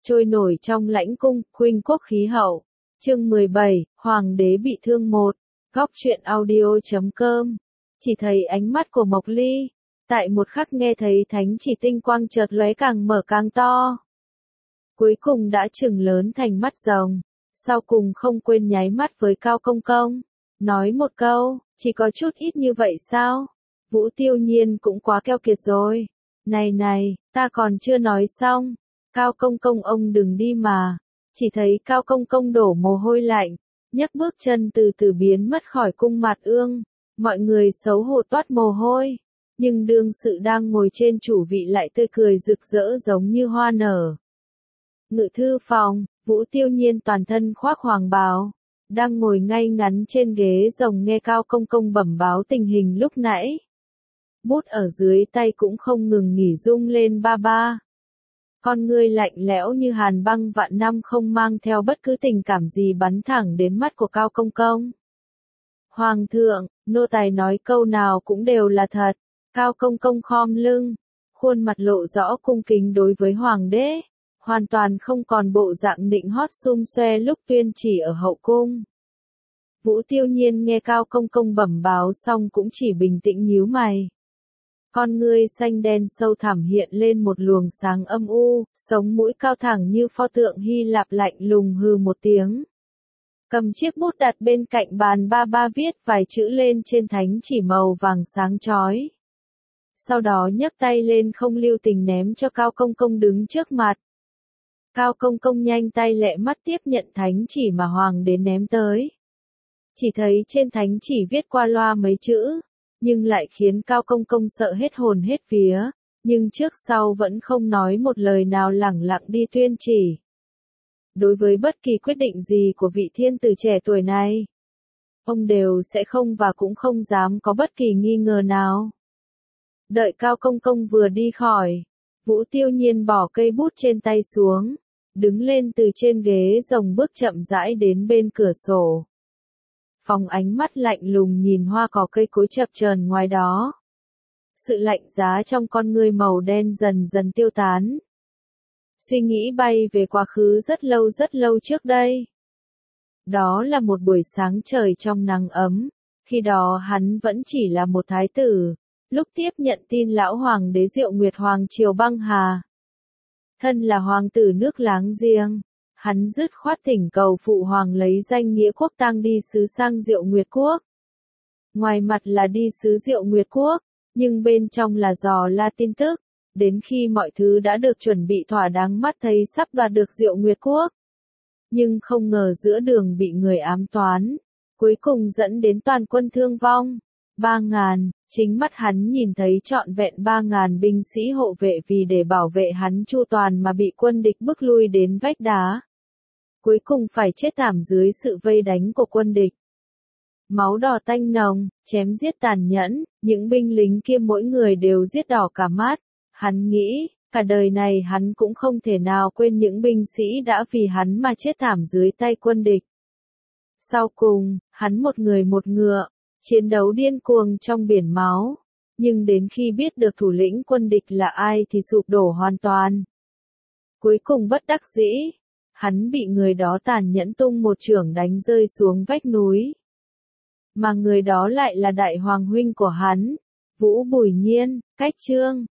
Trôi nổi trong lãnh cung, khuynh quốc khí hậu. Chương 17, Hoàng đế bị thương 1. Góc truyện audio.com. Chỉ thấy ánh mắt của Mộc Ly, tại một khắc nghe thấy thánh chỉ tinh quang chợt lóe càng mở càng to. Cuối cùng đã trừng lớn thành mắt rồng, sau cùng không quên nháy mắt với Cao Công Công, nói một câu, chỉ có chút ít như vậy sao? Vũ Tiêu Nhiên cũng quá keo kiệt rồi. Này, ta còn chưa nói xong. Cao Công Công ông đừng đi mà. Chỉ thấy Cao Công Công đổ mồ hôi lạnh, nhấc bước chân từ từ biến mất khỏi cung Mạt Ương. Mọi người xấu hổ toát mồ hôi, nhưng đương sự đang ngồi trên chủ vị lại tươi cười rực rỡ giống như hoa nở. Ngự thư phòng, Vũ Tiêu Nhiên toàn thân khoác hoàng bào, đang ngồi ngay ngắn trên ghế rồng nghe Cao Công Công bẩm báo tình hình lúc nãy. Bút ở dưới tay cũng không ngừng nghỉ rung lên ba ba. Con ngươi lạnh lẽo như hàn băng vạn năm không mang theo bất cứ tình cảm gì bắn thẳng đến mắt của Cao Công Công. Hoàng thượng, nô tài nói câu nào cũng đều là thật. Cao Công Công khom lưng, khuôn mặt lộ rõ cung kính đối với Hoàng đế, hoàn toàn không còn bộ dạng nịnh hót xum xoe lúc tuyên chỉ ở hậu cung. Vũ Tiêu Nhiên nghe Cao Công Công bẩm báo xong cũng chỉ bình tĩnh nhíu mày. Con ngươi xanh đen sâu thẳm hiện lên một luồng sáng âm u, sống mũi cao thẳng như pho tượng Hy Lạp lạnh lùng hừ một tiếng. Cầm chiếc bút đặt bên cạnh bàn ba ba viết vài chữ lên trên thánh chỉ màu vàng sáng chói. Sau đó nhấc tay lên không lưu tình ném cho Cao Công Công đứng trước mặt. Cao Công Công nhanh tay lẹ mắt tiếp nhận thánh chỉ mà Hoàng đế ném tới. Chỉ thấy trên thánh chỉ viết qua loa mấy chữ, nhưng lại khiến Cao Công Công sợ hết hồn hết vía, nhưng trước sau vẫn không nói một lời nào lẳng lặng đi tuyên chỉ. Đối với bất kỳ quyết định gì của vị thiên tử trẻ tuổi này, ông đều sẽ không và cũng không dám có bất kỳ nghi ngờ nào. Đợi Cao Công Công vừa đi khỏi, Vũ Tiêu Nhiên bỏ cây bút trên tay xuống, đứng lên từ trên ghế rồng bước chậm rãi đến bên cửa sổ. Phóng ánh mắt lạnh lùng nhìn hoa cỏ cây cối chập chờn ngoài đó. Sự lạnh giá trong con ngươi màu đen dần dần tiêu tán. Suy nghĩ bay về quá khứ rất lâu trước đây. Đó là một buổi sáng trời trong nắng ấm, khi đó hắn vẫn chỉ là một thái tử, lúc tiếp nhận tin lão hoàng đế Diệu Nguyệt hoàng triều băng hà. Thân là hoàng tử nước láng giềng, hắn dứt khoát thỉnh cầu phụ hoàng lấy danh nghĩa quốc tang đi sứ sang Diệu Nguyệt quốc. Ngoài mặt là đi sứ Diệu Nguyệt quốc, nhưng bên trong là dò la tin tức. Đến khi mọi thứ đã được chuẩn bị thỏa đáng mắt thấy sắp đoạt được Diệu Nguyệt quốc. Nhưng không ngờ giữa đường bị người ám toán, cuối cùng dẫn đến toàn quân thương vong. 3.000, chính mắt hắn nhìn thấy trọn vẹn 3.000 binh sĩ hộ vệ vì để bảo vệ hắn chu toàn mà bị quân địch bức lui đến vách đá. Cuối cùng phải chết thảm dưới sự vây đánh của quân địch. Máu đỏ tanh nồng, chém giết tàn nhẫn, những binh lính kia mỗi người đều giết đỏ cả mắt. Hắn nghĩ, cả đời này hắn cũng không thể nào quên những binh sĩ đã vì hắn mà chết thảm dưới tay quân địch. Sau cùng, hắn một người một ngựa, chiến đấu điên cuồng trong biển máu. Nhưng đến khi biết được thủ lĩnh quân địch là ai thì sụp đổ hoàn toàn. Cuối cùng bất đắc dĩ, hắn bị người đó tàn nhẫn tung một chưởng đánh rơi xuống vách núi. Mà người đó lại là đại hoàng huynh của hắn, Vũ Bùi Nhiên, cách chương.